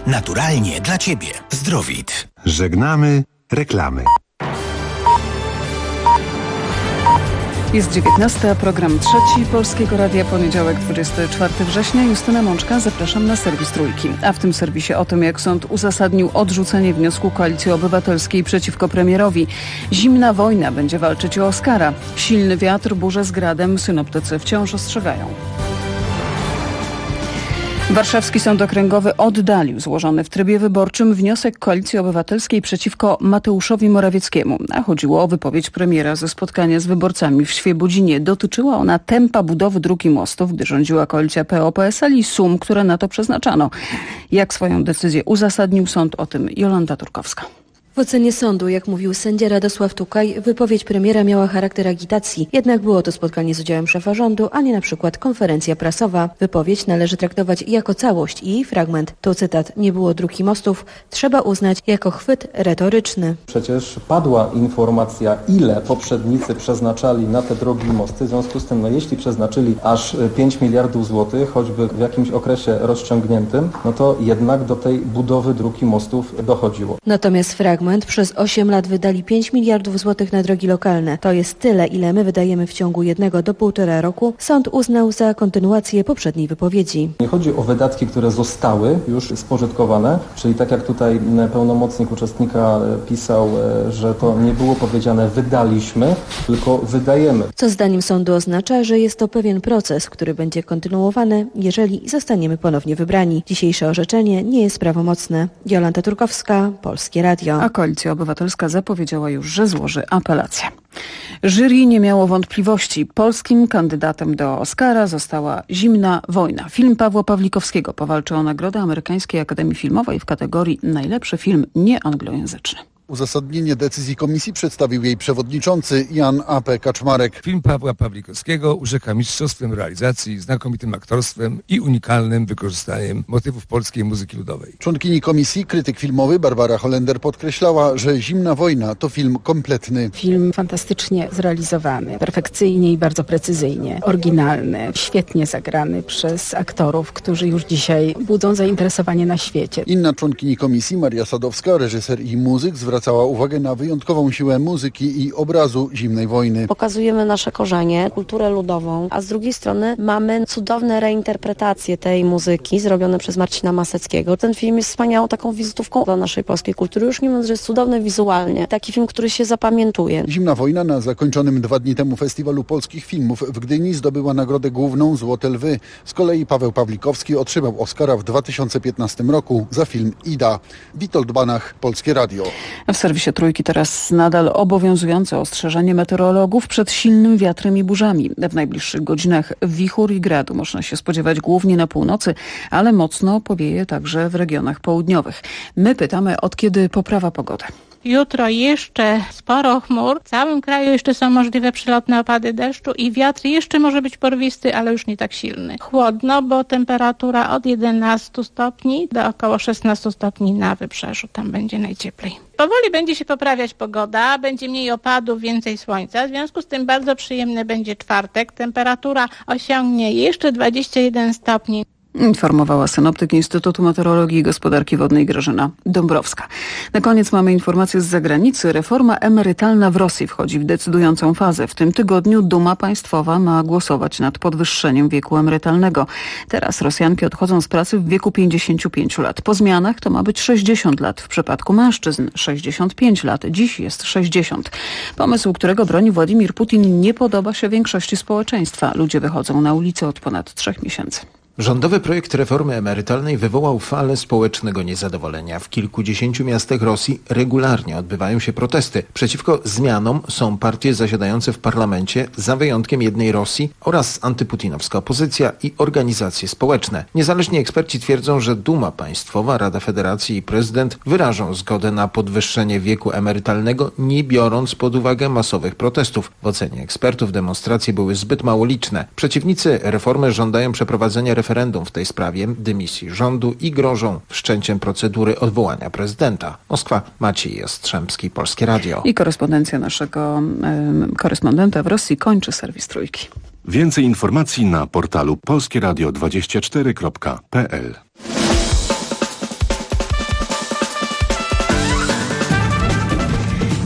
Naturalnie dla Ciebie. Zdrowit. Żegnamy reklamy. Jest 19, program trzeci Polskiego Radia, poniedziałek 24 września. Justyna Mączka, zapraszam na serwis Trójki. A w tym serwisie o tym, jak sąd uzasadnił odrzucenie wniosku Koalicji Obywatelskiej przeciwko premierowi. Zimna wojna będzie walczyć o Oscara. Silny wiatr, burze z gradem, synoptycy wciąż ostrzegają. Warszawski Sąd Okręgowy oddalił złożony w trybie wyborczym wniosek Koalicji Obywatelskiej przeciwko Mateuszowi Morawieckiemu. A chodziło o wypowiedź premiera ze spotkania z wyborcami w Świebodzinie. Dotyczyła ona tempa budowy dróg i mostów, gdy rządziła koalicja PO-PSL i sum, które na to przeznaczano. Jak swoją decyzję uzasadnił sąd, o tym Jolanta Turkowska. W ocenie sądu, jak mówił sędzia Radosław Tukaj, wypowiedź premiera miała charakter agitacji. Jednak było to spotkanie z udziałem szefa rządu, a nie na przykład konferencja prasowa. Wypowiedź należy traktować jako całość i jej fragment, to cytat, nie było dróg i mostów, trzeba uznać jako chwyt retoryczny. Przecież padła informacja, ile poprzednicy przeznaczali na te drogi i mosty. W związku z tym, jeśli przeznaczyli aż 5 miliardów złotych, choćby w jakimś okresie rozciągniętym, to jednak do tej budowy dróg i mostów dochodziło. Natomiast fragment przez 8 lat wydali 5 miliardów złotych na drogi lokalne. To jest tyle, ile my wydajemy w ciągu 1 do 1,5 roku. Sąd uznał za kontynuację poprzedniej wypowiedzi. Nie chodzi o wydatki, które zostały już spożytkowane, czyli tak jak tutaj pełnomocnik uczestnika pisał, że to nie było powiedziane wydaliśmy, tylko wydajemy. Co zdaniem sądu oznacza, że jest to pewien proces, który będzie kontynuowany, jeżeli zostaniemy ponownie wybrani. Dzisiejsze orzeczenie nie jest prawomocne. Jolanta Turkowska, Polskie Radio. A Koalicja Obywatelska zapowiedziała już, że złoży apelację. Jury nie miało wątpliwości. Polskim kandydatem do Oscara została Zimna wojna. Film Pawła Pawlikowskiego powalczy o nagrodę Amerykańskiej Akademii Filmowej w kategorii najlepszy film nieanglojęzyczny. Uzasadnienie decyzji komisji przedstawił jej przewodniczący Jan A.P. Kaczmarek. Film Pawła Pawlikowskiego urzeka mistrzostwem realizacji, znakomitym aktorstwem i unikalnym wykorzystaniem motywów polskiej muzyki ludowej. Członkini komisji, krytyk filmowy Barbara Holender podkreślała, że Zimna wojna to film kompletny. Film fantastycznie zrealizowany, perfekcyjnie i bardzo precyzyjnie, oryginalny, świetnie zagrany przez aktorów, którzy już dzisiaj budzą zainteresowanie na świecie. Inna członkini komisji, Maria Sadowska, reżyser i muzyk, zwracała uwagę na wyjątkową siłę muzyki i obrazu Zimnej wojny. Pokazujemy nasze korzenie, kulturę ludową, a z drugiej strony mamy cudowne reinterpretacje tej muzyki zrobione przez Marcina Maseckiego. Ten film jest wspaniałą taką wizytówką dla naszej polskiej kultury, już nie mówiąc, że jest cudowny wizualnie. Taki film, który się zapamiętuje. Zimna wojna na zakończonym 2 dni temu Festiwalu Polskich Filmów w Gdyni zdobyła nagrodę główną Złote Lwy. Z kolei Paweł Pawlikowski otrzymał Oscara w 2015 roku za film Ida. Witold Banach, Polskie Radio. W serwisie Trójki teraz nadal obowiązujące ostrzeżenie meteorologów przed silnym wiatrem i burzami. W najbliższych godzinach wichur i gradu można się spodziewać głównie na północy, ale mocno powieje także w regionach południowych. My pytamy, od kiedy poprawa pogody. Jutro jeszcze sporo chmur. W całym kraju jeszcze są możliwe przelotne opady deszczu i wiatr jeszcze może być porwisty, ale już nie tak silny. Chłodno, bo temperatura od 11 stopni do około 16 stopni na wybrzeżu. Tam będzie najcieplej. Powoli będzie się poprawiać pogoda, będzie mniej opadów, więcej słońca. W związku z tym bardzo przyjemny będzie czwartek. Temperatura osiągnie jeszcze 21 stopni. Informowała synoptyk Instytutu Meteorologii i Gospodarki Wodnej Grażyna Dąbrowska. Na koniec mamy informację z zagranicy. Reforma emerytalna w Rosji wchodzi w decydującą fazę. W tym tygodniu Duma Państwowa ma głosować nad podwyższeniem wieku emerytalnego. Teraz Rosjanki odchodzą z pracy w wieku 55 lat. Po zmianach to ma być 60 lat. W przypadku mężczyzn 65 lat. Dziś jest 60. Pomysł, którego broni Władimir Putin, nie podoba się większości społeczeństwa. Ludzie wychodzą na ulicę od ponad 3 miesięcy. Rządowy projekt reformy emerytalnej wywołał falę społecznego niezadowolenia. W kilkudziesięciu miastach Rosji regularnie odbywają się protesty. Przeciwko zmianom są partie zasiadające w parlamencie, za wyjątkiem jednej Rosji, oraz antyputinowska opozycja i organizacje społeczne. Niezależni eksperci twierdzą, że Duma Państwowa, Rada Federacji i prezydent wyrażą zgodę na podwyższenie wieku emerytalnego, nie biorąc pod uwagę masowych protestów. W ocenie ekspertów demonstracje były zbyt mało liczne. Przeciwnicy reformy żądają przeprowadzenia referendum w tej sprawie, dymisji rządu i grożą wszczęciem procedury odwołania prezydenta. Moskwa, Maciej Jastrzębski, Polskie Radio. I korespondencja naszego korespondenta w Rosji kończy serwis Trójki. Więcej informacji na portalu polskieradio24.pl.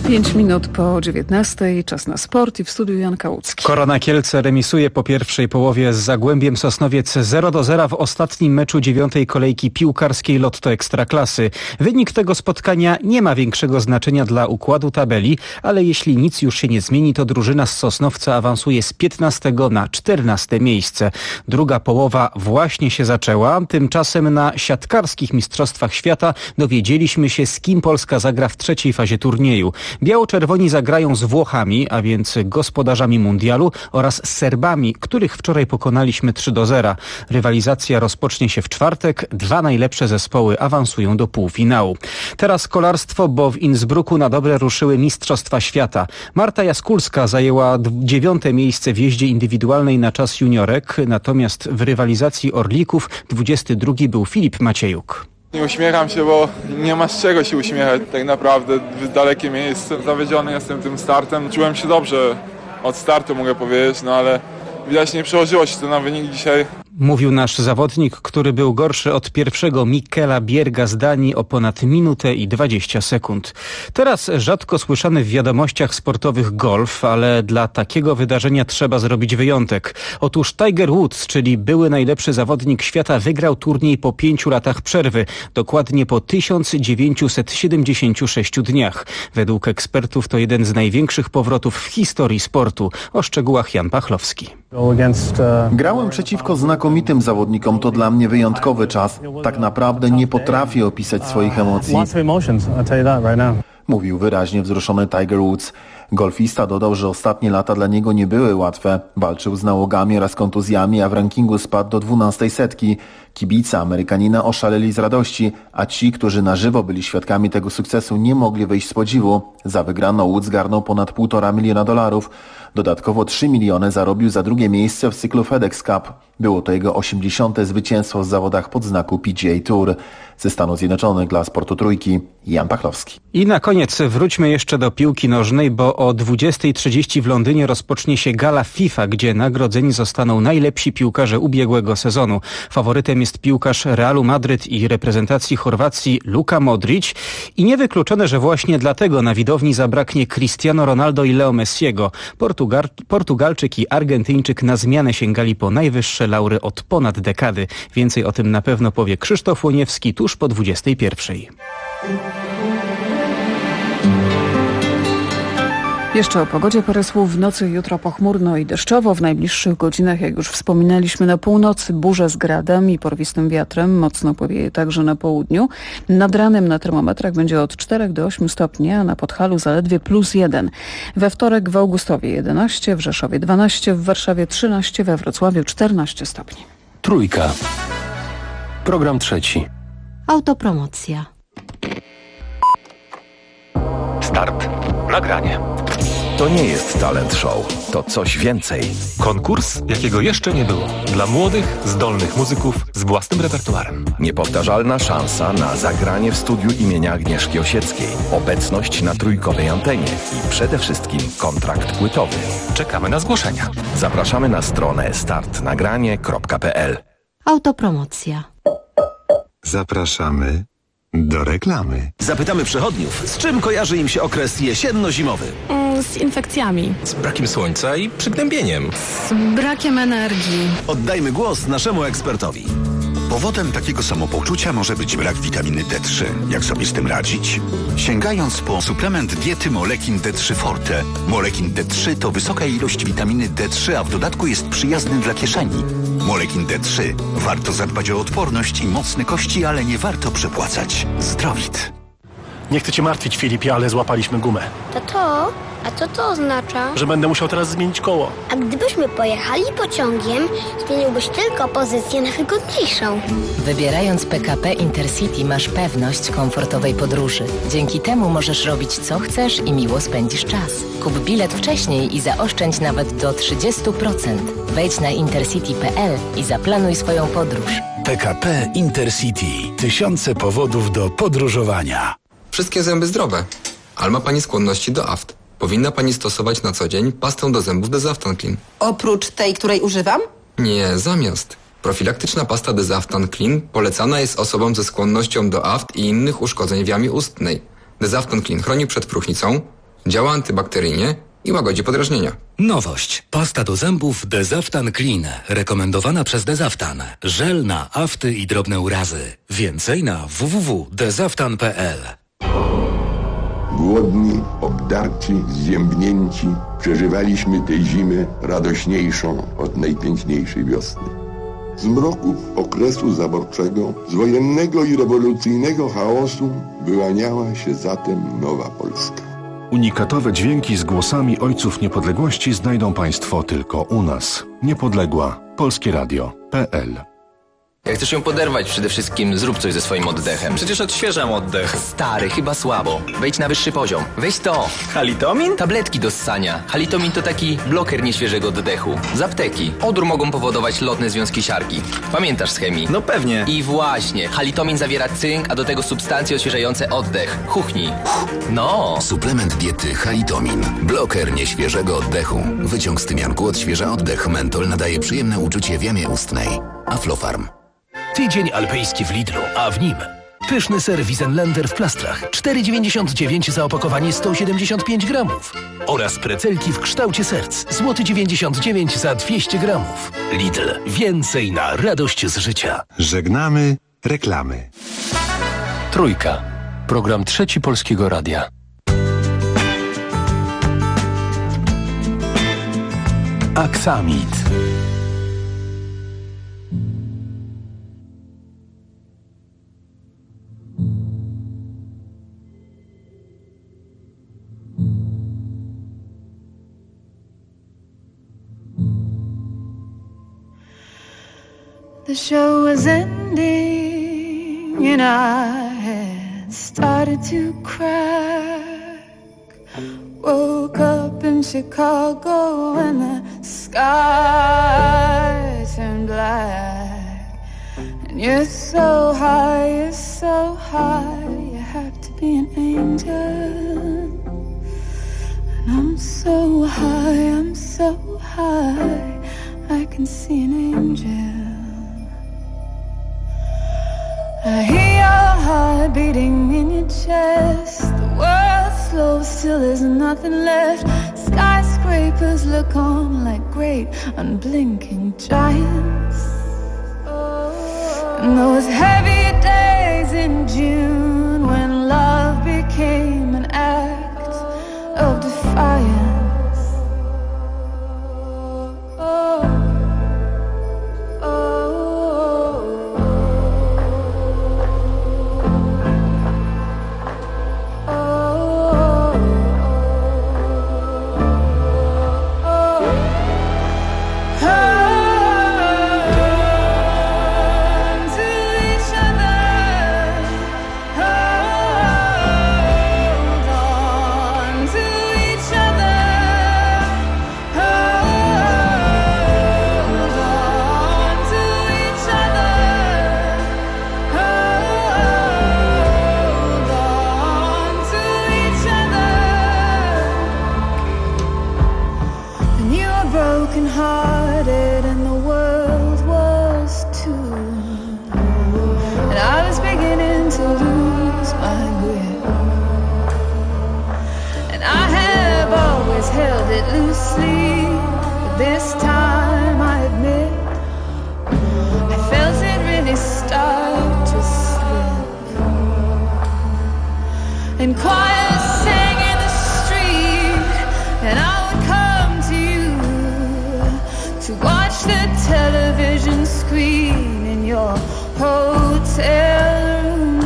5 minut po 19:00, czas na sport i w studiu Jan Kałucki. Korona Kielce remisuje po pierwszej połowie z Zagłębiem Sosnowiec 0-0 w ostatnim meczu 9. kolejki piłkarskiej Lotto Ekstraklasy. Wynik tego spotkania nie ma większego znaczenia dla układu tabeli, ale jeśli nic już się nie zmieni, to drużyna z Sosnowca awansuje z 15 na 14 miejsce. Druga połowa właśnie się zaczęła. Tymczasem na siatkarskich mistrzostwach świata dowiedzieliśmy się, z kim Polska zagra w trzeciej fazie turnieju. Biało-czerwoni zagrają z Włochami, a więc gospodarzami mundialu, oraz z Serbami, których wczoraj pokonaliśmy 3-0. Rywalizacja rozpocznie się w czwartek. 2 najlepsze zespoły awansują do półfinału. Teraz kolarstwo, bo w Innsbrucku na dobre ruszyły Mistrzostwa Świata. Marta Jaskulska zajęła 9. miejsce w jeździe indywidualnej na czas juniorek, natomiast w rywalizacji orlików 22. był Filip Maciejuk. Nie uśmiecham się, bo nie ma z czego się uśmiechać. Tak naprawdę w dalekie miejsce. Zawiedziony jestem tym startem. Czułem się dobrze od startu, mogę powiedzieć, ale widać nie przełożyło się to na wynik dzisiaj. Mówił nasz zawodnik, który był gorszy od pierwszego Mikkela Bjerga z Danii o ponad minutę i 20 sekund. Teraz rzadko słyszany w wiadomościach sportowych golf, ale dla takiego wydarzenia trzeba zrobić wyjątek. Otóż Tiger Woods, czyli były najlepszy zawodnik świata, wygrał turniej po 5 latach przerwy, dokładnie po 1976 dniach. Według ekspertów to jeden z największych powrotów w historii sportu. O szczegółach Jan Pachlowski. Grałem przeciwko znakomitym zawodnikom, to dla mnie wyjątkowy czas. Tak naprawdę nie potrafię opisać swoich emocji. Mówił wyraźnie wzruszony Tiger Woods. Golfista dodał, że ostatnie lata dla niego nie były łatwe. Walczył z nałogami oraz kontuzjami, a w rankingu spadł do 12 setki. Kibice Amerykanina oszaleli z radości, a ci, którzy na żywo byli świadkami tego sukcesu, nie mogli wyjść z podziwu. Za wygraną Woods zgarnął ponad $1,5 miliona. Dodatkowo 3 miliony zarobił za drugie miejsce w cyklu FedEx Cup. Było to jego 80. zwycięstwo w zawodach podznaku PGA Tour. Ze Stanów Zjednoczonych dla Sportu Trójki, Jan Pachlowski. I na koniec wróćmy jeszcze do piłki nożnej, bo o 20:30 w Londynie rozpocznie się gala FIFA, gdzie nagrodzeni zostaną najlepsi piłkarze ubiegłego sezonu. Faworytem jest piłkarz Realu Madryt i reprezentacji Chorwacji Luka Modrić. I niewykluczone, że właśnie dlatego na widowni zabraknie Cristiano Ronaldo i Leo Messiego. Portugalczyk i Argentyńczyk na zmianę sięgali po najwyższe laury od ponad dekady. Więcej o tym na pewno powie Krzysztof Łoniewski tuż po 21:00. Jeszcze o pogodzie parę słów. W nocy jutro pochmurno i deszczowo. W najbliższych godzinach, jak już wspominaliśmy, na północy burze z gradem i porwistym wiatrem. Mocno powieje także na południu. Nad ranem na termometrach będzie od 4 do 8 stopni, a na Podhalu zaledwie +1. We wtorek w Augustowie 11, w Rzeszowie 12, w Warszawie 13, we Wrocławiu 14 stopni. Trójka. Program trzeci. Autopromocja. Start. Nagranie. To nie jest talent show, to coś więcej. Konkurs, jakiego jeszcze nie było. Dla młodych, zdolnych muzyków z własnym repertuarem. Niepowtarzalna szansa na zagranie w studiu imienia Agnieszki Osieckiej. Obecność na trójkowej antenie i przede wszystkim kontrakt płytowy. Czekamy na zgłoszenia. Zapraszamy na stronę startnagranie.pl. Autopromocja. Zapraszamy do reklamy. Zapytamy przechodniów, z czym kojarzy im się okres jesienno-zimowy? Z infekcjami. Z brakiem słońca i przygnębieniem. Z brakiem energii. Oddajmy głos naszemu ekspertowi. Powodem takiego samopoczucia może być brak witaminy D3. Jak sobie z tym radzić? Sięgając po suplement diety Molekin D3 Forte. Molekin D3 to wysoka ilość witaminy D3, a w dodatku jest przyjazny dla kieszeni. Molekin D3. Warto zadbać o odporność i mocne kości, ale nie warto przepłacać. Zdrowit. Nie chcę cię martwić, Filipie, ale złapaliśmy gumę. Tato, a co to oznacza? Że będę musiał teraz zmienić koło. A gdybyśmy pojechali pociągiem, zmieniłbyś tylko pozycję na wygodniejszą. Wybierając PKP Intercity masz pewność komfortowej podróży. Dzięki temu możesz robić co chcesz i miło spędzisz czas. Kup bilet wcześniej i zaoszczędź nawet do 30%. Wejdź na intercity.pl i zaplanuj swoją podróż. PKP Intercity. Tysiące powodów do podróżowania. Wszystkie zęby zdrowe. Ale ma Pani skłonności do aft. Powinna Pani stosować na co dzień pastę do zębów Desaftan Clean. Oprócz tej, której używam? Nie, zamiast. Profilaktyczna pasta Desaftan Clean polecana jest osobom ze skłonnością do aft i innych uszkodzeń w jamie ustnej. Desaftan Clean chroni przed próchnicą, Działa antybakteryjnie i łagodzi podrażnienia. Nowość. Pasta do zębów Dezaftan Clean. Rekomendowana przez Dezaftan. Żel na afty i drobne urazy. Więcej na www.dezaftan.pl. Głodni, obdarci, zziębnięci, przeżywaliśmy tę zimę radośniejszą od najpiękniejszej wiosny. Z mroków okresu zaborczego, z wojennego i rewolucyjnego chaosu wyłaniała się zatem nowa Polska. Unikatowe dźwięki z głosami ojców niepodległości znajdą Państwo tylko u nas. Niepodległa. Polskie Radio.pl. Jak chcesz ją poderwać, przede wszystkim zrób coś ze swoim oddechem. Przecież odświeżam oddech. Stary, chyba słabo. Wejdź na wyższy poziom. Weź to. Halitomin? Tabletki do ssania. Halitomin to taki bloker nieświeżego oddechu. Z apteki. Odór mogą powodować lotne związki siarki. Pamiętasz z chemii? No pewnie. I właśnie. Halitomin zawiera cynk, a do tego substancje odświeżające oddech. Chuchnij. No. Suplement diety Halitomin. Bloker nieświeżego oddechu. Wyciąg z tymianku odświeża oddech. Mentol nadaje przyjemne uczucie w jamie ustnej. Aflofarm. Tydzień alpejski w Lidlu, a w nim pyszny ser Wiesenländer w plastrach 4,99 za opakowanie 175 gramów oraz precelki w kształcie serc złoty 99 za 200 gramów. Lidl. Więcej na radość z życia. Żegnamy reklamy. Trójka. Program Trzeci Polskiego Radia. Aksamit. The show was ending and I had started to crack. Woke up in Chicago and the sky turned black. And you're so high, you have to be an angel. And I'm so high, I can see an angel. I hear your heart beating in your chest. The world slows still, there's nothing left. Skyscrapers look on like great unblinking giants. And those heavy days in June when love became an act of defiance. Broken-hearted and the world was too. And I was beginning to lose my grip. And I have always held it loosely, but this time I admit I felt it really start to slip. And choirs sang in the street, and I would come to you to watch the television screen in your hotel room.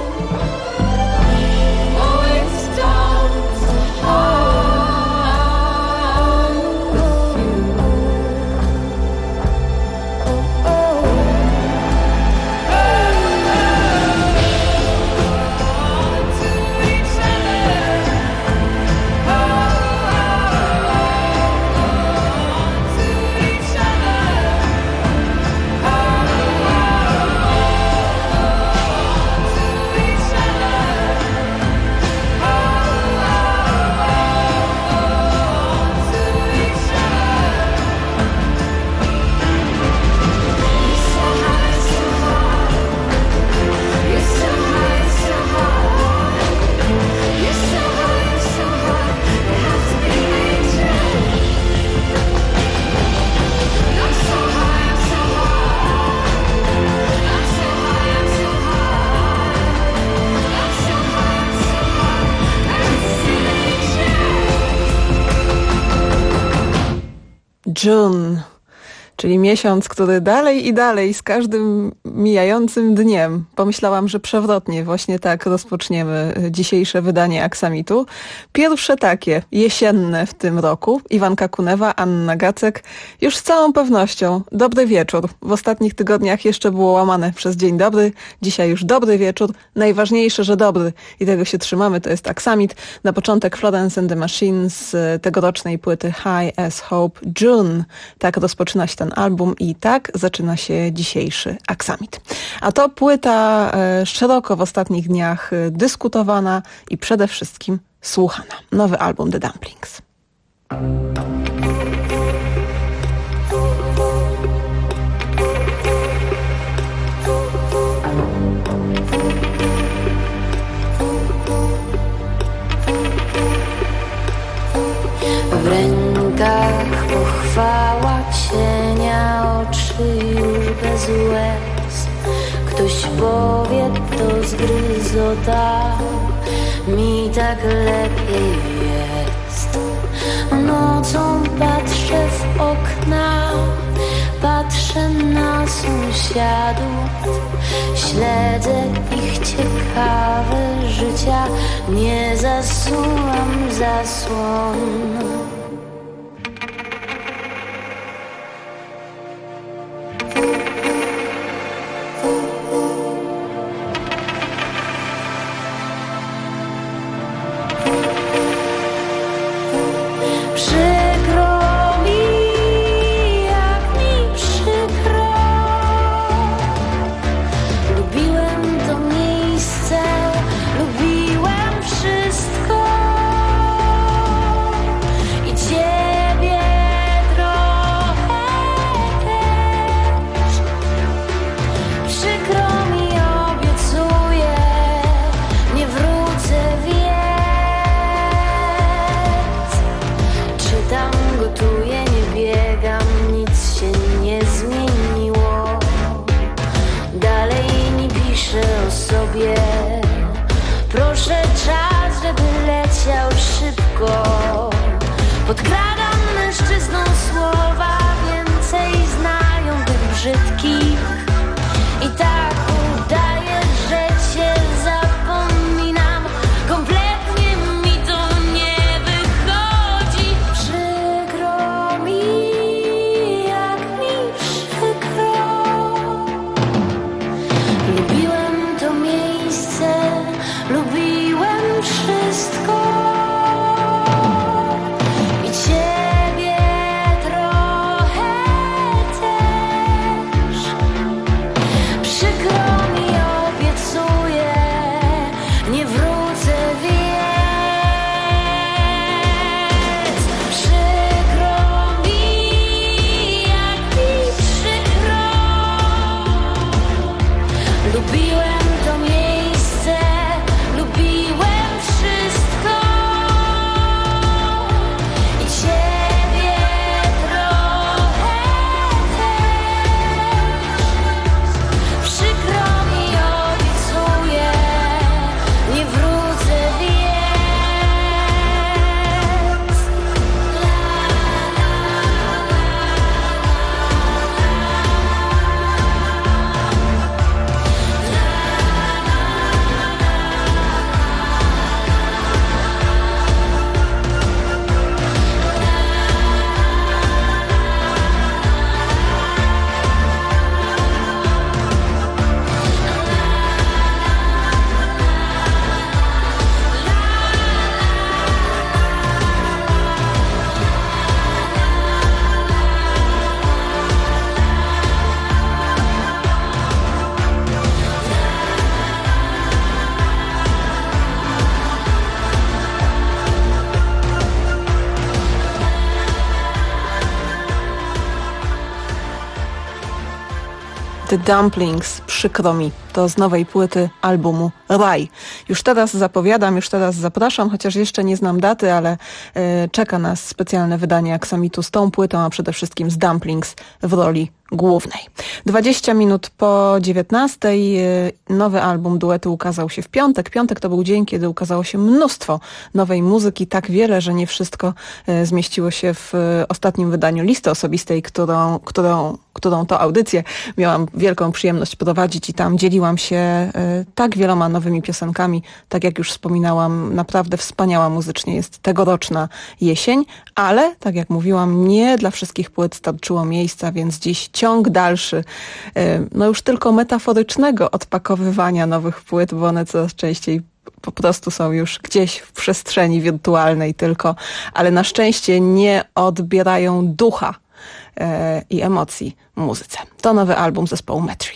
Oh, it starts to hold with you. Oh, oh. To each other. To each other. June, czyli miesiąc, który dalej i dalej z każdym mijającym dniem. Pomyślałam, że przewrotnie właśnie tak rozpoczniemy dzisiejsze wydanie Aksamitu. Pierwsze takie, jesienne w tym roku. Iwanka Kunewa, Anna Gacek. Już z całą pewnością dobry wieczór. W ostatnich tygodniach jeszcze było łamane przez dzień dobry. Dzisiaj już dobry wieczór. Najważniejsze, że dobry. I tego się trzymamy, to jest Aksamit. Na początek Florence and the Machine z tegorocznej płyty High as Hope June. Tak rozpoczyna się ten album i tak zaczyna się dzisiejszy Aksamit. A to płyta szeroko w ostatnich dniach dyskutowana i przede wszystkim słuchana. Nowy album The Dumplings. W rękach pochwała cienia, oczy już bez łez. Ktoś powie, to zgryzota, mi tak lepiej jest. Nocą patrzę w okna, patrzę na sąsiadów, śledzę ich ciekawe życia, nie zasuwam zasłon. Proszę czas, żeby leciał szybko. Podkradam mężczyznom słowa, więcej znają tych brzydkich. I tak udaję, że cię zapominam. Kompletnie mi to nie wychodzi. Przykro mi, jak mi przykro. Lubiłem to miejsce, lubiłem wszystko i ciebie trochę też. Przykro mi, obiecuję, nie wrócę, więc przykro mi, jak mi przykro. Lubiłem to miejsce, lubiłem wszystko i ciebie trochę też. Przykro mi, obiecuję, nie wrócę, więc The Dumplings, przykro mi, to z nowej płyty albumu Raj. Już teraz zapowiadam, już teraz zapraszam, chociaż jeszcze nie znam daty, ale czeka nas specjalne wydanie Aksamitu z tą płytą, a przede wszystkim z Dumplings w roli głównej. 20 minut po 19:00 nowy album duetu ukazał się w piątek. Piątek to był dzień, kiedy ukazało się mnóstwo nowej muzyki, tak wiele, że nie wszystko zmieściło się w ostatnim wydaniu listy osobistej, którą to audycję miałam wielką przyjemność prowadzić i tam dzieliłam się tak wieloma nowymi piosenkami. Tak jak już wspominałam, naprawdę wspaniała muzycznie jest tegoroczna jesień, ale tak jak mówiłam, nie dla wszystkich płyt starczyło miejsca, więc dziś ciąg dalszy, no już tylko metaforycznego odpakowywania nowych płyt, bo one coraz częściej po prostu są już gdzieś w przestrzeni wirtualnej tylko, ale na szczęście nie odbierają ducha i emocji muzyce. To nowy album zespołu Metric.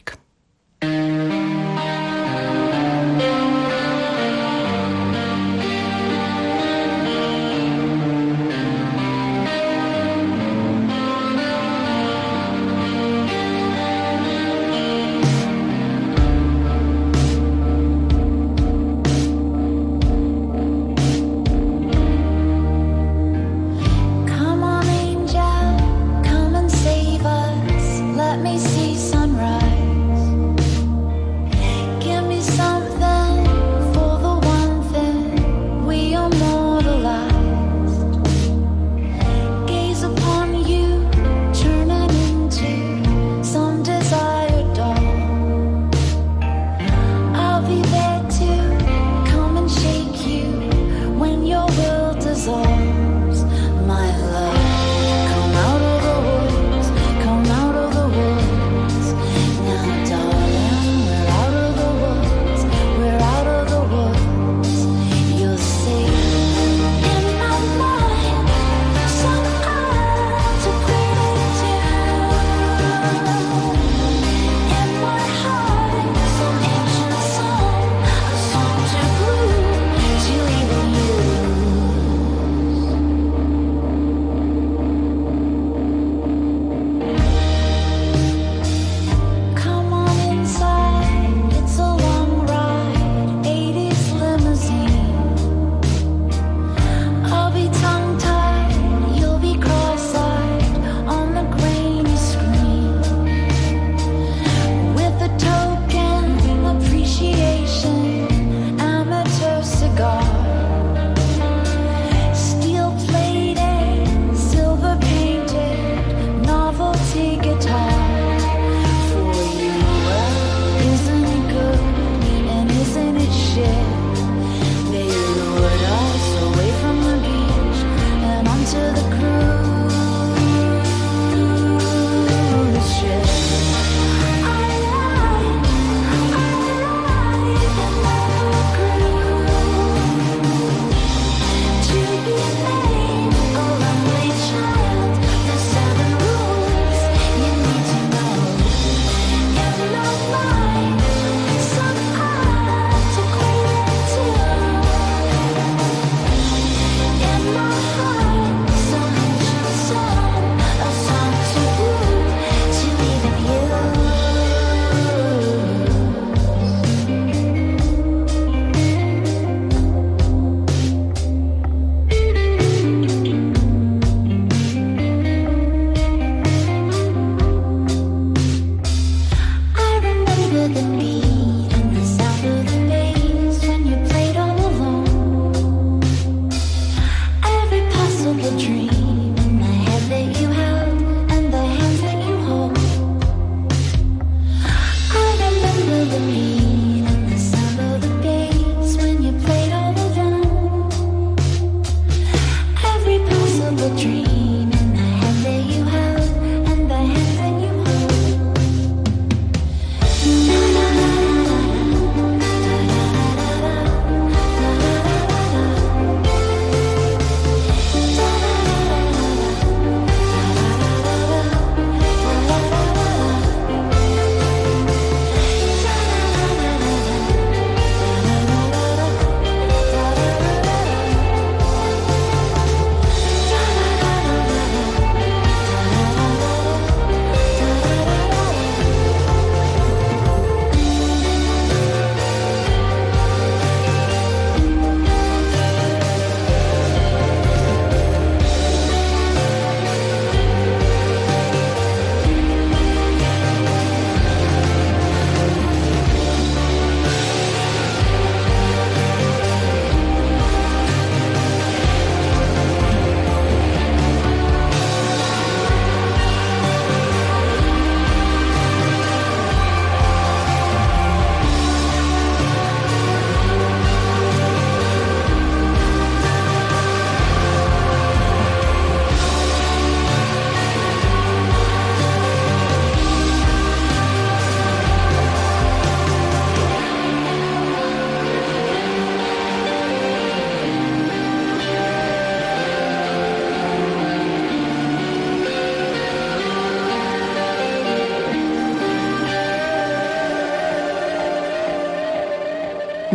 Let me see sunrise.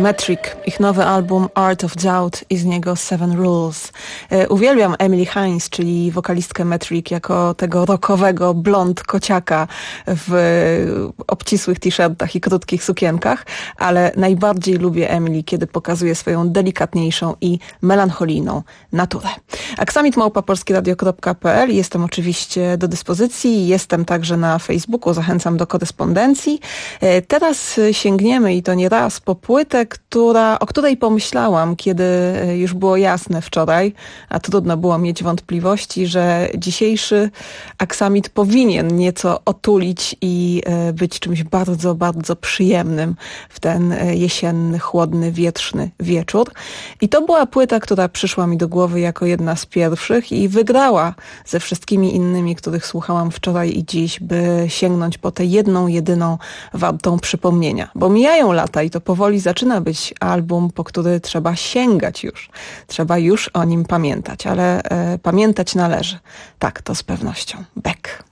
Metric, ich nowy album Art of Doubt i z niego Seven Rules. Uwielbiam Emily Hines, czyli wokalistkę Metric, jako tego rockowego blond kociaka w obcisłych t-shirtach i krótkich sukienkach, ale najbardziej lubię Emily, kiedy pokazuje swoją delikatniejszą i melancholijną naturę. aksamit@polskieradio.pl. Jestem oczywiście do dyspozycji, jestem także na Facebooku, zachęcam do korespondencji. Teraz sięgniemy, i to nie raz, po płytę, o której pomyślałam, kiedy już było jasne wczoraj, a trudno było mieć wątpliwości, że dzisiejszy aksamit powinien nieco otulić i być czymś bardzo, bardzo przyjemnym w ten jesienny, chłodny, wietrzny wieczór. I to była płyta, która przyszła mi do głowy jako jedna z pierwszych i wygrała ze wszystkimi innymi, których słuchałam wczoraj i dziś, by sięgnąć po tę jedną, jedyną wartą przypomnienia. Bo mijają lata i to powoli zaczyna być album, po który trzeba sięgać już. Trzeba już o nim pamiętać, ale pamiętać należy. Tak, to z pewnością. Beck.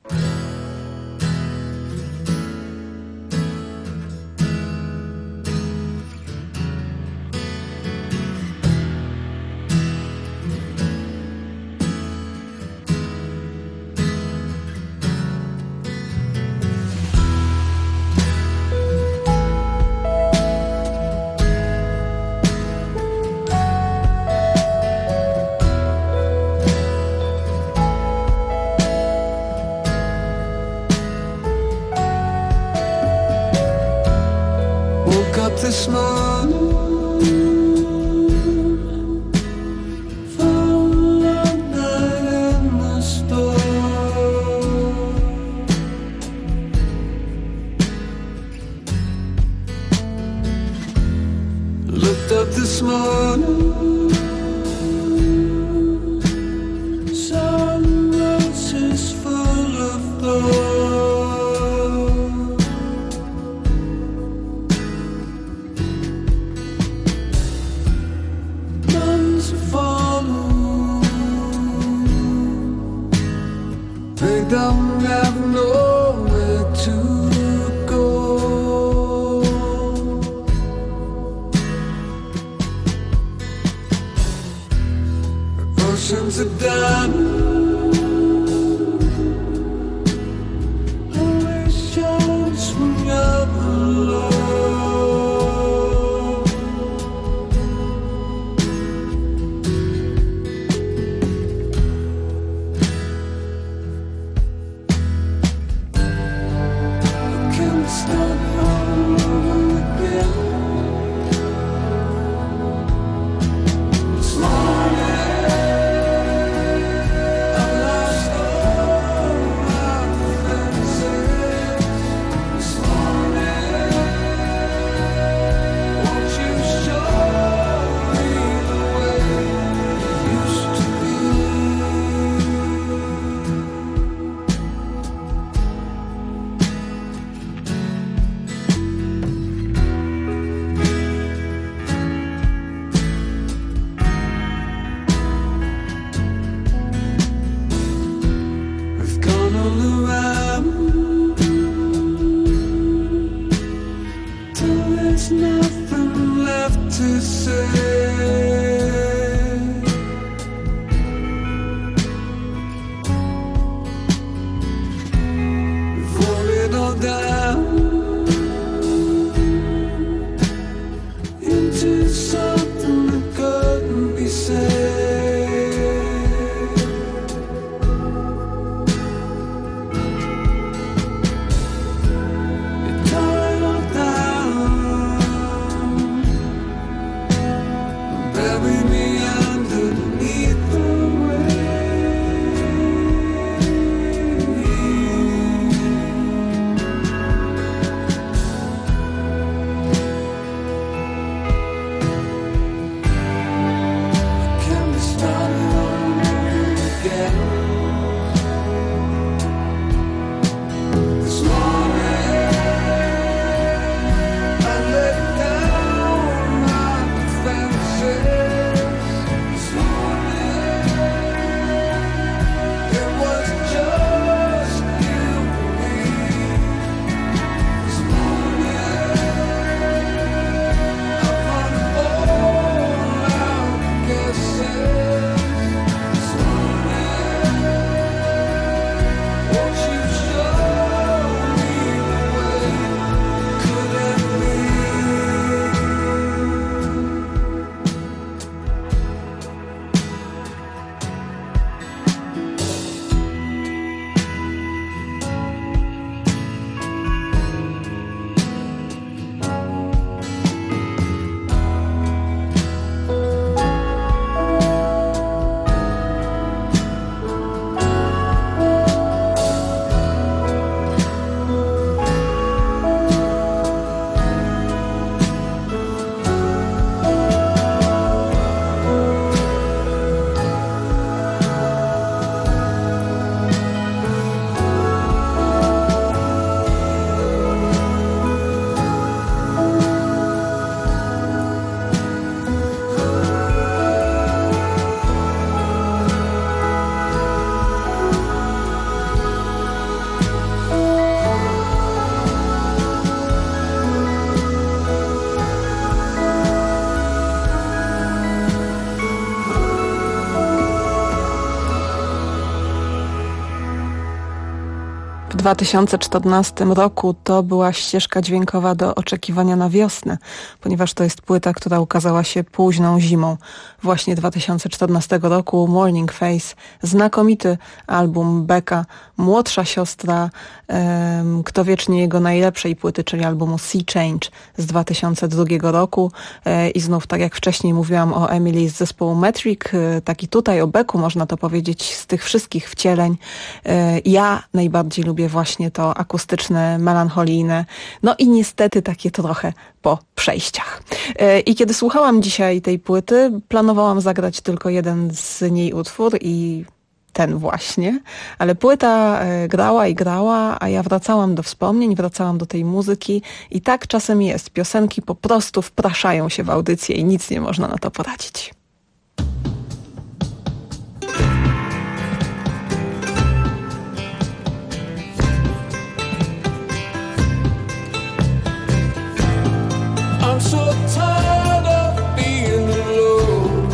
This morning, found a night in the storm. Looked up this morning, saw the roses full of thorns. Don't have nowhere to go. Oceans are done. Always shines when you're alone. 2014 roku to była ścieżka dźwiękowa do oczekiwania na wiosnę, ponieważ to jest płyta, która ukazała się późną zimą właśnie 2014 roku. Morning Face, znakomity album Becka, młodsza siostra kto wiecznie jego najlepszej płyty, czyli albumu Sea Change z 2002 roku. I znów, tak jak wcześniej mówiłam o Emily z zespołu Metric, tak i tutaj o Becku można to powiedzieć, z tych wszystkich wcieleń ja najbardziej lubię właśnie to akustyczne, melancholijne, no i niestety takie trochę po przejściach. I kiedy słuchałam dzisiaj tej płyty, planowałam zagrać tylko jeden z niej utwór i ten właśnie, ale płyta grała i grała, a ja wracałam do wspomnień, wracałam do tej muzyki i tak czasem jest. Piosenki po prostu wpraszają się w audycję i nic nie można na to poradzić. I'm so tired of being alone.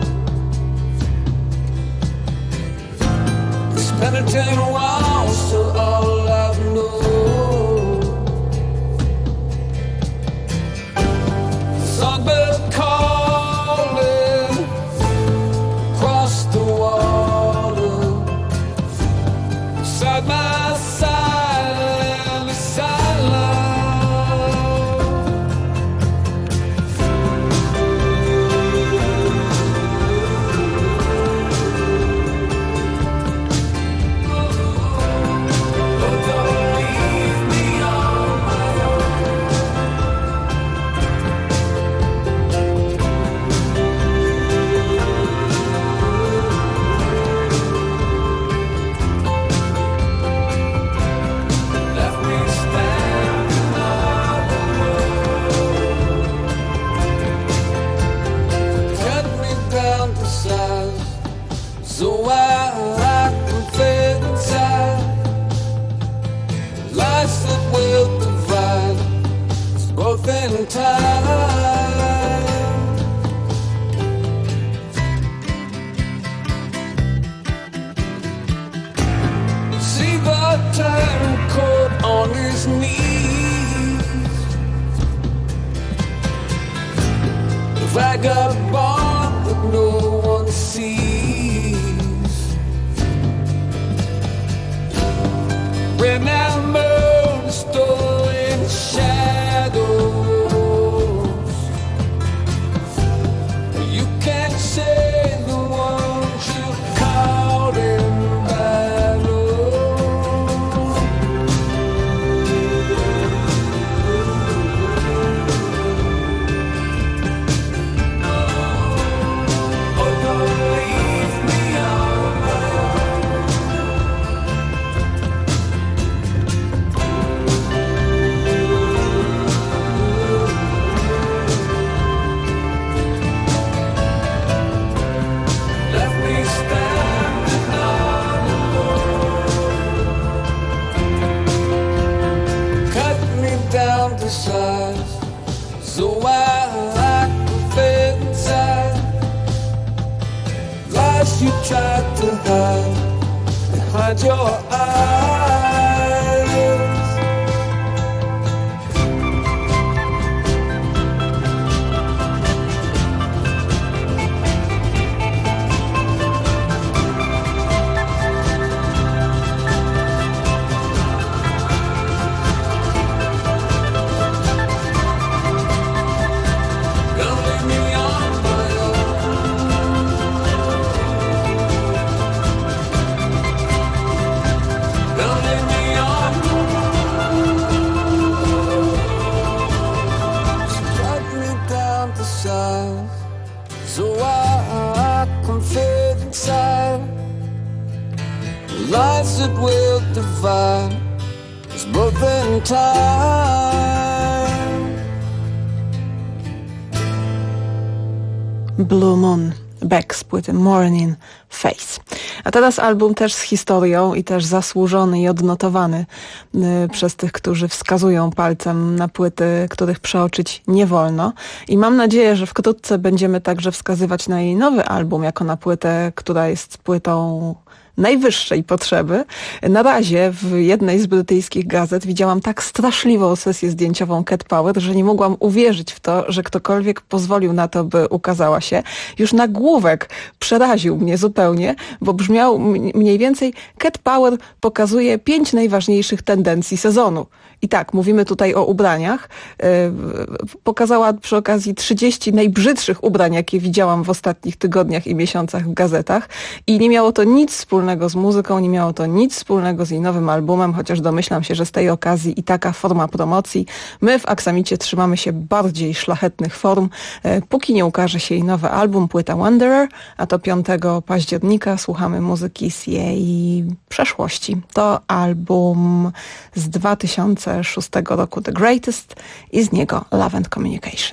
It's been a 10 whiles till all I've known. Songbird calling across the water, side by side, the silence. So I can fit inside lies that will divide us both in time. See the turncoat on his knees, the vagabond that no one sees. Remember stolen shadows. You can't say the ones you caught in battle. Oh, don't leave me on my own. Size, so I can fit inside lies you tried to hide behind your eyes. So I can fit inside lines that will divide us both in time. Blue Moon, Beck z płyty Morning Face. A teraz album też z historią i też zasłużony i odnotowany przez tych, którzy wskazują palcem na płyty, których przeoczyć nie wolno. I mam nadzieję, że wkrótce będziemy także wskazywać na jej nowy album jako na płytę, która jest płytą najwyższej potrzeby. Na razie w jednej z brytyjskich gazet widziałam tak straszliwą sesję zdjęciową Cat Power, że nie mogłam uwierzyć w to, że ktokolwiek pozwolił na to, by ukazała się. Już nagłówek przeraził mnie zupełnie, bo brzmiał mniej więcej: Cat Power pokazuje 5 najważniejszych tendencji sezonu. I tak, mówimy tutaj o ubraniach. Pokazała przy okazji 30 najbrzydszych ubrań, jakie widziałam w ostatnich tygodniach i miesiącach w gazetach. I nie miało to nic wspólnego z muzyką, nie miało to nic wspólnego z jej nowym albumem, chociaż domyślam się, że z tej okazji i taka forma promocji. My w Aksamicie trzymamy się bardziej szlachetnych form, póki nie ukaże się jej nowy album, płyta Wanderer, a to 5 października słuchamy muzyki z jej przeszłości. To album z 2006 roku The Greatest i z niego Love and Communication.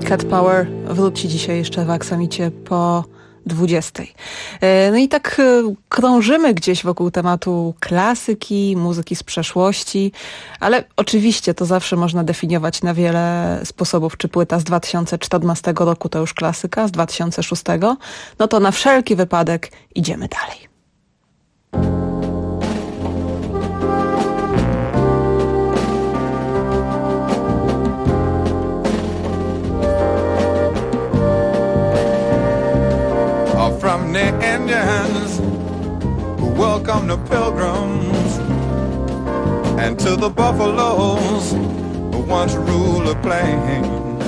Cat Power wróci dzisiaj jeszcze w Aksamicie po 20. No i tak krążymy gdzieś wokół tematu klasyki, muzyki z przeszłości, ale oczywiście to zawsze można definiować na wiele sposobów. Czy płyta z 2014 roku to już klasyka, z 2006? No to na wszelki wypadek idziemy dalej. From the Indians who welcome the pilgrims, and to the buffaloes who once ruled a plain,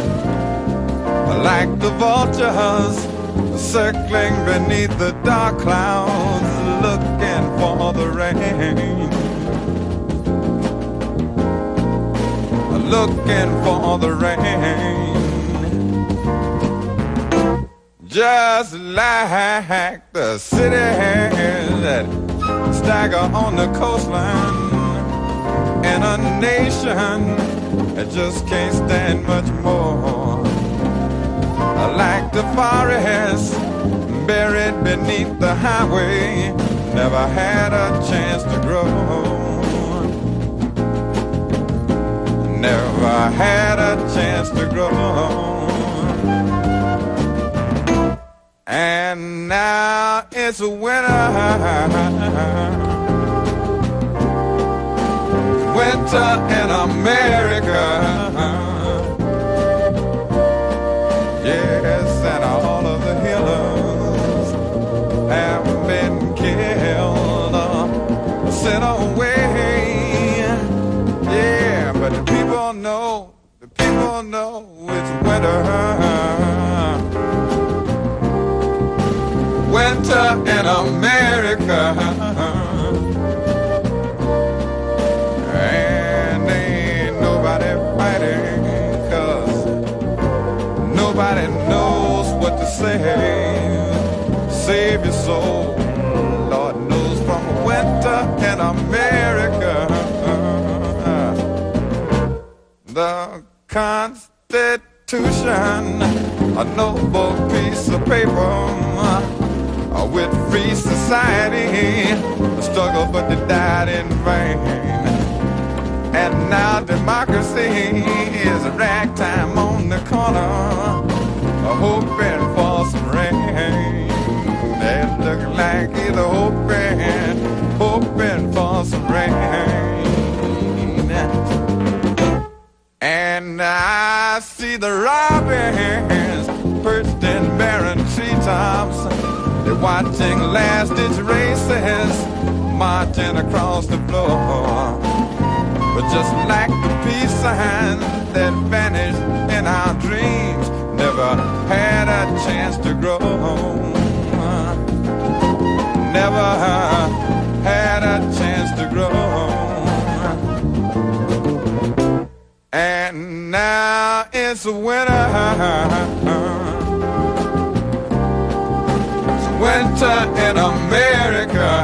like the vultures circling beneath the dark clouds, looking for the rain, looking for the rain. Just like the cities that stagger on the coastline, and a nation that just can't stand much more. Like the forest buried beneath the highway, never had a chance to grow. Never had a chance to grow. And now it's winter, winter in America. Yes, and all of the healers have been killed, sent away. Yeah, but the people know it's winter. Winter in America, and ain't nobody fighting, 'cause nobody knows what to say. Save your soul, Lord knows, from winter in America. The Constitution, a noble piece of paper, with free society, the struggle but they died in vain. And now democracy is a ragtime on the corner, hoping for some rain. They look like he's hoping for some rain. And I see the robins perched in barren treetops, they're watching last-ditch races marching across the floor. But just like the peace signs that vanished in our dreams, never had a chance to grow. Never had a chance to grow. And now it's winter. Winter in America,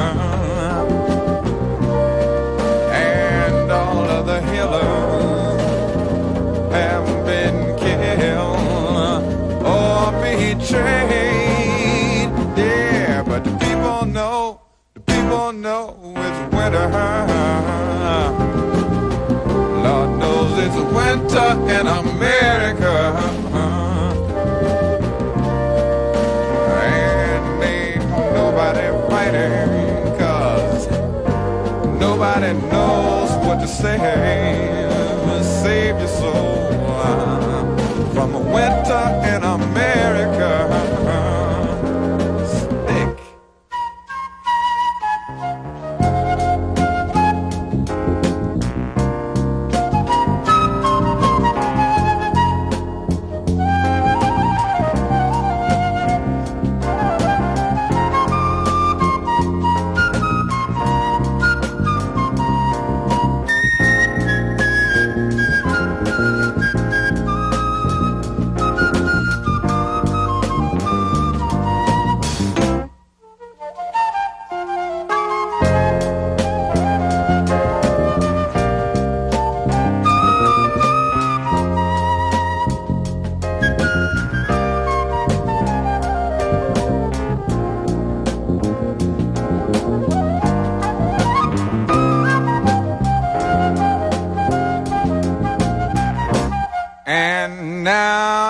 and all of the healers have been killed or betrayed. Yeah, but the people know it's winter. Lord knows it's winter in America. Fighting, 'cause nobody knows what to say. Save your soul from a winter in America. Stick.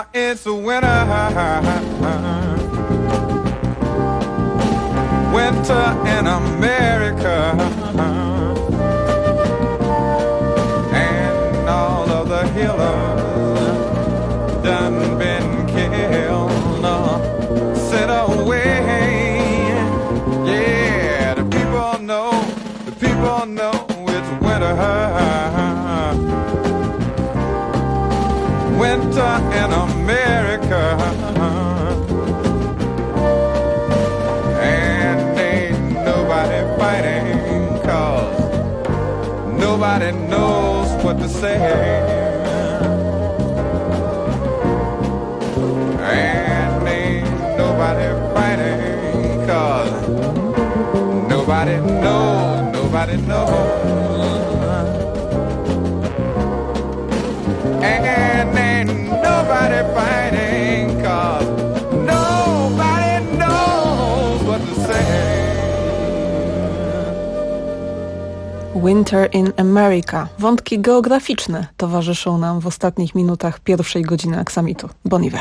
it's winter. Winter in America. And all of the healers done been killed. Sit away. Yeah, the people know it's winter. Winter in America. And ain't nobody fighting, 'cause nobody knows what to say. And ain't nobody fighting, 'cause nobody knows. And ain't nobody fighting, 'cause nobody knows what to say. Winter in America. Wątki geograficzne towarzyszą nam w ostatnich minutach pierwszej godziny Aksamitu. Bon Iver.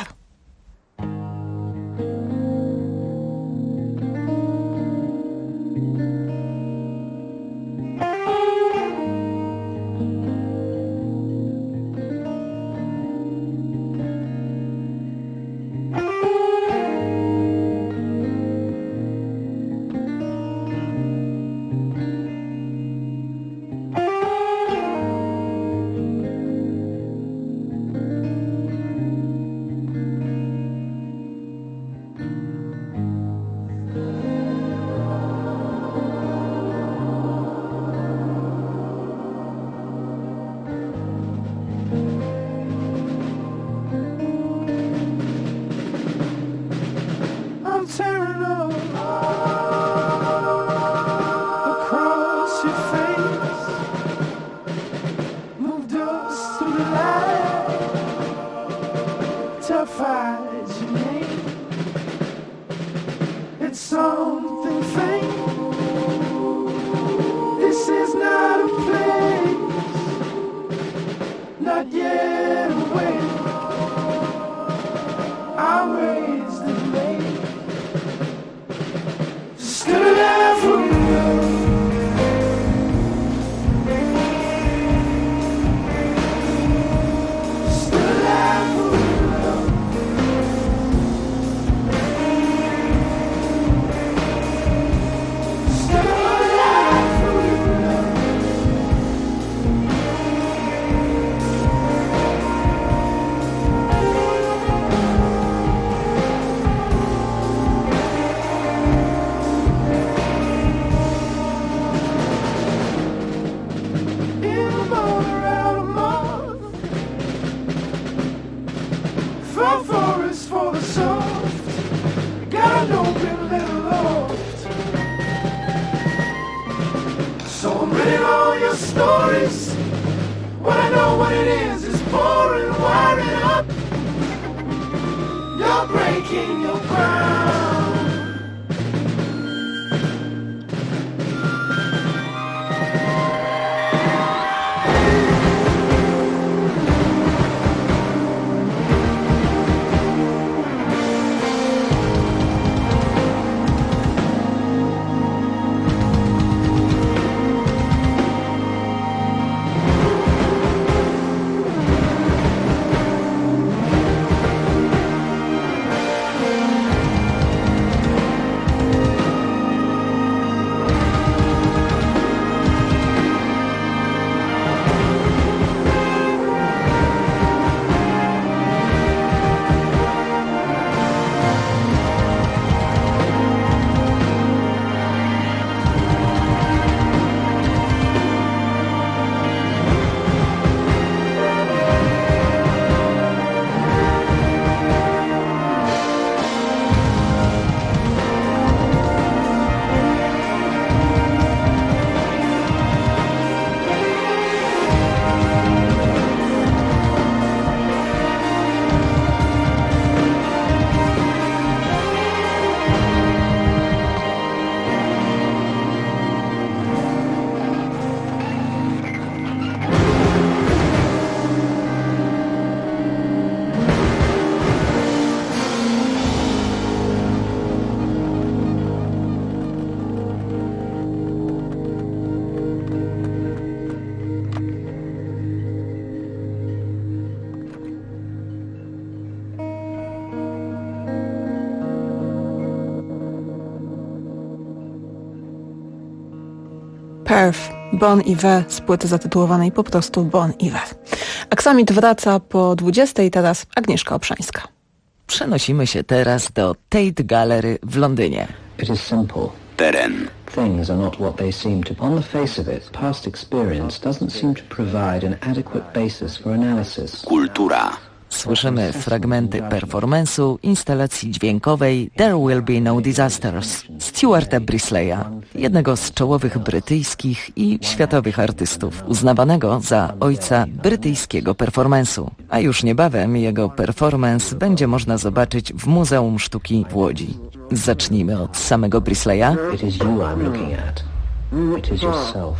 Perth, Bon Iver z płyty zatytułowanej po prostu Bon Iver. Aksamit wraca po 20 i teraz Agnieszka Obszańska. Przenosimy się teraz do Tate Gallery w Londynie. It is simple. Teren. Things are not what they seem to. On the face of it, past experience doesn't seem to provide an adequate basis for analysis. Kultura. Słyszymy fragmenty performance'u instalacji dźwiękowej There Will Be No Disasters Stuarta Brisley'a, jednego z czołowych brytyjskich i światowych artystów, uznawanego za ojca brytyjskiego performance'u. A już niebawem jego performance będzie można zobaczyć w Muzeum Sztuki w Łodzi. Zacznijmy od samego Brisley'a. It is you I'm looking at. It is yourself.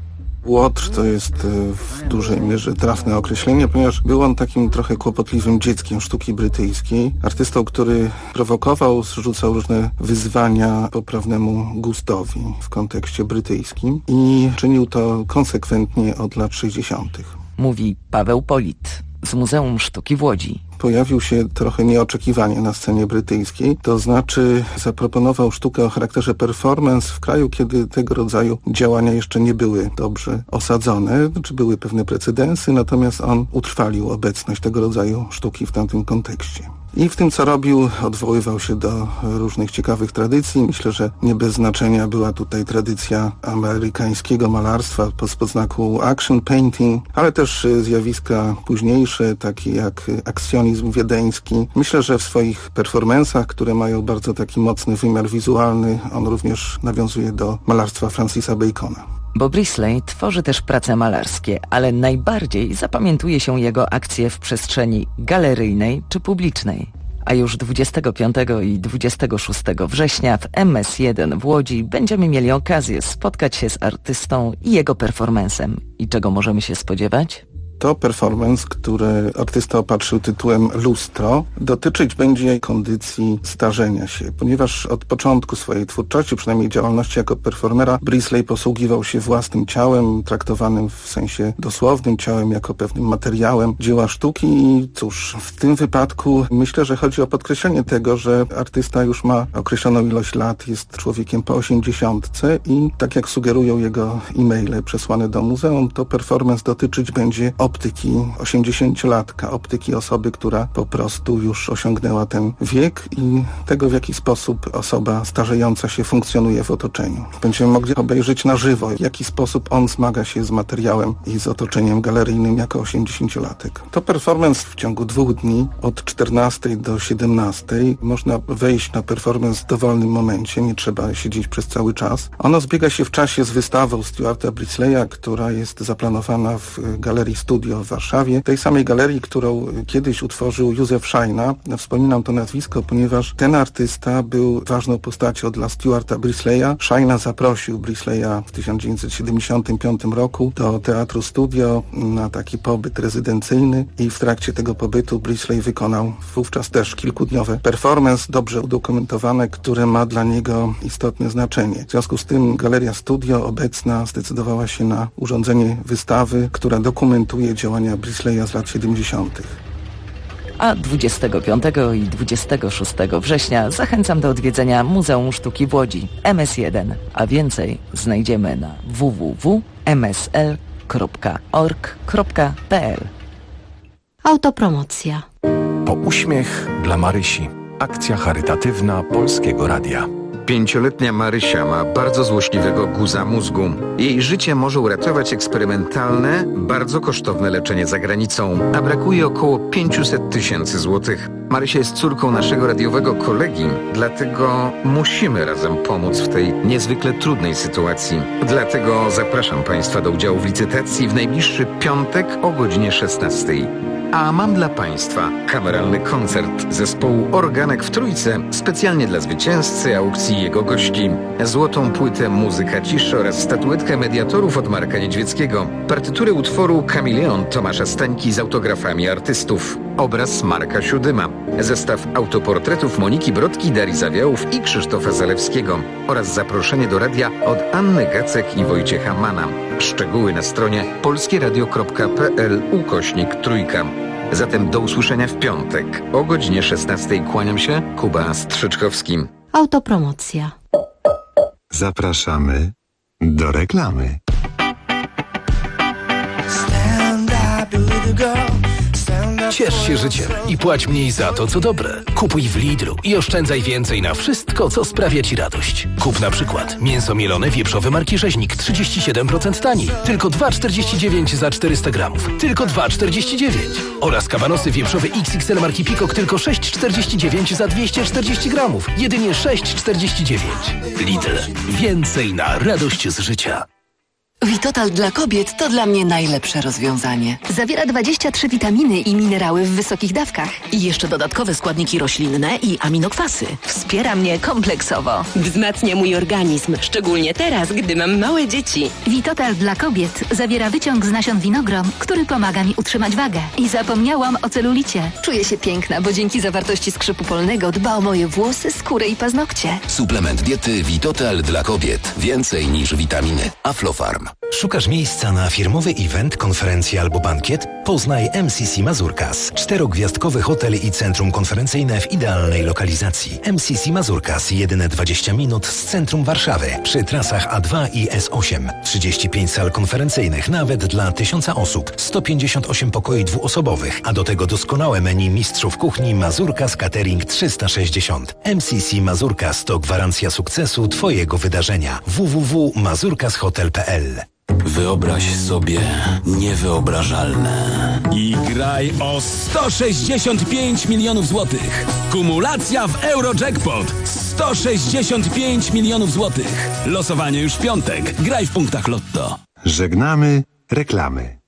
Łotr to jest w dużej mierze trafne określenie, ponieważ był on takim trochę kłopotliwym dzieckiem sztuki brytyjskiej. Artystą, który prowokował, zrzucał różne wyzwania poprawnemu gustowi w kontekście brytyjskim i czynił to konsekwentnie od lat 60. Mówi Paweł Polit z Muzeum Sztuki w Łodzi. Pojawił się trochę nieoczekiwanie na scenie brytyjskiej, to znaczy zaproponował sztukę o charakterze performance w kraju, kiedy tego rodzaju działania jeszcze nie były dobrze osadzone, czy były pewne precedensy, natomiast on utrwalił obecność tego rodzaju sztuki w tamtym kontekście. I w tym, co robił, odwoływał się do różnych ciekawych tradycji. Myślę, że nie bez znaczenia była tutaj tradycja amerykańskiego malarstwa pod znaku action painting, ale też zjawiska późniejsze, takie jak akcjonizm wiedeński. Myślę, że w swoich performansach, które mają bardzo taki mocny wymiar wizualny, on również nawiązuje do malarstwa Francisa Bacona. Bo Brisley tworzy też prace malarskie, ale najbardziej zapamiętuje się jego akcje w przestrzeni galeryjnej czy publicznej. A już 25 i 26 września w MS1 w Łodzi będziemy mieli okazję spotkać się z artystą i jego performancem. I czego możemy się spodziewać? To performance, który artysta opatrzył tytułem Lustro, dotyczyć będzie kondycji starzenia się, ponieważ od początku swojej twórczości, przynajmniej działalności jako performera, Brisley posługiwał się własnym ciałem, traktowanym w sensie dosłownym ciałem jako pewnym materiałem dzieła sztuki i cóż, w tym wypadku myślę, że chodzi o podkreślenie tego, że artysta już ma określoną ilość lat, jest człowiekiem po 80 i tak jak sugerują jego e-maile przesłane do muzeum, to performance dotyczyć będzie optyki 80-latka, optyki osoby, która po prostu już osiągnęła ten wiek i tego, w jaki sposób osoba starzejąca się funkcjonuje w otoczeniu. Będziemy mogli obejrzeć na żywo, w jaki sposób on zmaga się z materiałem i z otoczeniem galeryjnym jako 80-latek. To performance w ciągu 2 dni, od 14 do 17. Można wejść na performance w dowolnym momencie, nie trzeba siedzieć przez cały czas. Ono zbiega się w czasie z wystawą Stuarta Brisleya, która jest zaplanowana w Galerii Studio w Warszawie, tej samej galerii, którą kiedyś utworzył Józef Szajna. Wspominam to nazwisko, ponieważ ten artysta był ważną postacią dla Stuarta Brisleya. Szajna zaprosił Brisleya w 1975 roku do Teatru Studio na taki pobyt rezydencyjny i w trakcie tego pobytu Brisley wykonał wówczas też kilkudniowe performance, dobrze udokumentowane, które ma dla niego istotne znaczenie. W związku z tym Galeria Studio obecna zdecydowała się na urządzenie wystawy, która dokumentuje działania Brisleya z lat 70. A 25 i 26 września zachęcam do odwiedzenia Muzeum Sztuki w Łodzi, MS1, a więcej znajdziemy na www.msl.org.pl. Autopromocja. Po uśmiech dla Marysi. Akcja charytatywna Polskiego Radia. 5-letnia Marysia ma bardzo złośliwego guza mózgu. Jej życie może uratować eksperymentalne, bardzo kosztowne leczenie za granicą, a brakuje około 500 000 złotych. Marysia jest córką naszego radiowego kolegi, dlatego musimy razem pomóc w tej niezwykle trudnej sytuacji. Dlatego zapraszam Państwa do udziału w licytacji w najbliższy piątek o godzinie 16. A mam dla Państwa kameralny koncert zespołu Organek w Trójce specjalnie dla zwycięzcy aukcji i jego gości. Złotą płytę Muzyka ciszy oraz statuetkę mediatorów od Marka Niedźwieckiego. Partytury utworu Kameleon Tomasza Stańki z autografami artystów. Obraz Marka Siódyma. Zestaw autoportretów Moniki Brodki, Darii Zawiałów i Krzysztofa Zalewskiego. Oraz zaproszenie do radia od Anny Gacek i Wojciecha Mana. Szczegóły na stronie polskieradio.pl/trójka. Zatem do usłyszenia w piątek o godzinie 16. Kłaniam się, Kuba Strzyczkowski. Autopromocja. Zapraszamy Do reklamy. Ciesz się życiem i płać mniej za to, co dobre. Kupuj w Lidlu i oszczędzaj więcej na wszystko, co sprawia Ci radość. Kup na przykład mięso mielone wieprzowe marki Rzeźnik 37% taniej. Tylko 2,49 za 400 gramów. Tylko 2,49. Oraz kabanosy wieprzowe XXL marki Peacock tylko 6,49 za 240 gramów. Jedynie 6,49. Lidl. Więcej na radość z życia. Vitotal dla kobiet to dla mnie najlepsze rozwiązanie. Zawiera 23 witaminy i minerały w wysokich dawkach. I jeszcze dodatkowe składniki roślinne i aminokwasy. Wspiera mnie kompleksowo. Wzmacnia mój organizm, szczególnie teraz, gdy mam małe dzieci. Vitotal dla kobiet zawiera wyciąg z nasion winogron, który pomaga mi utrzymać wagę. I zapomniałam o celulicie. Czuję się piękna, bo dzięki zawartości skrzypu polnego dba o moje włosy, skórę i paznokcie. Suplement diety Vitotal dla kobiet. Więcej niż witaminy. Aflofarm. Szukasz miejsca na firmowy event, konferencję albo bankiet? Poznaj MCC Mazurkas. 4-gwiazdkowy hotel i centrum konferencyjne w idealnej lokalizacji. MCC Mazurkas, jedyne 20 minut z centrum Warszawy, przy trasach A2 i S8. 35 sal konferencyjnych, nawet dla 1000 osób. 158 pokoi dwuosobowych, a do tego doskonałe menu mistrzów kuchni Mazurkas Catering 360. MCC Mazurkas to gwarancja sukcesu Twojego wydarzenia. www.mazurkashotel.pl. Wyobraź sobie niewyobrażalne. I graj o 165 milionów złotych. Kumulacja w Eurojackpot. 165 milionów złotych. Losowanie już w piątek. Graj w punktach Lotto. Żegnamy reklamy.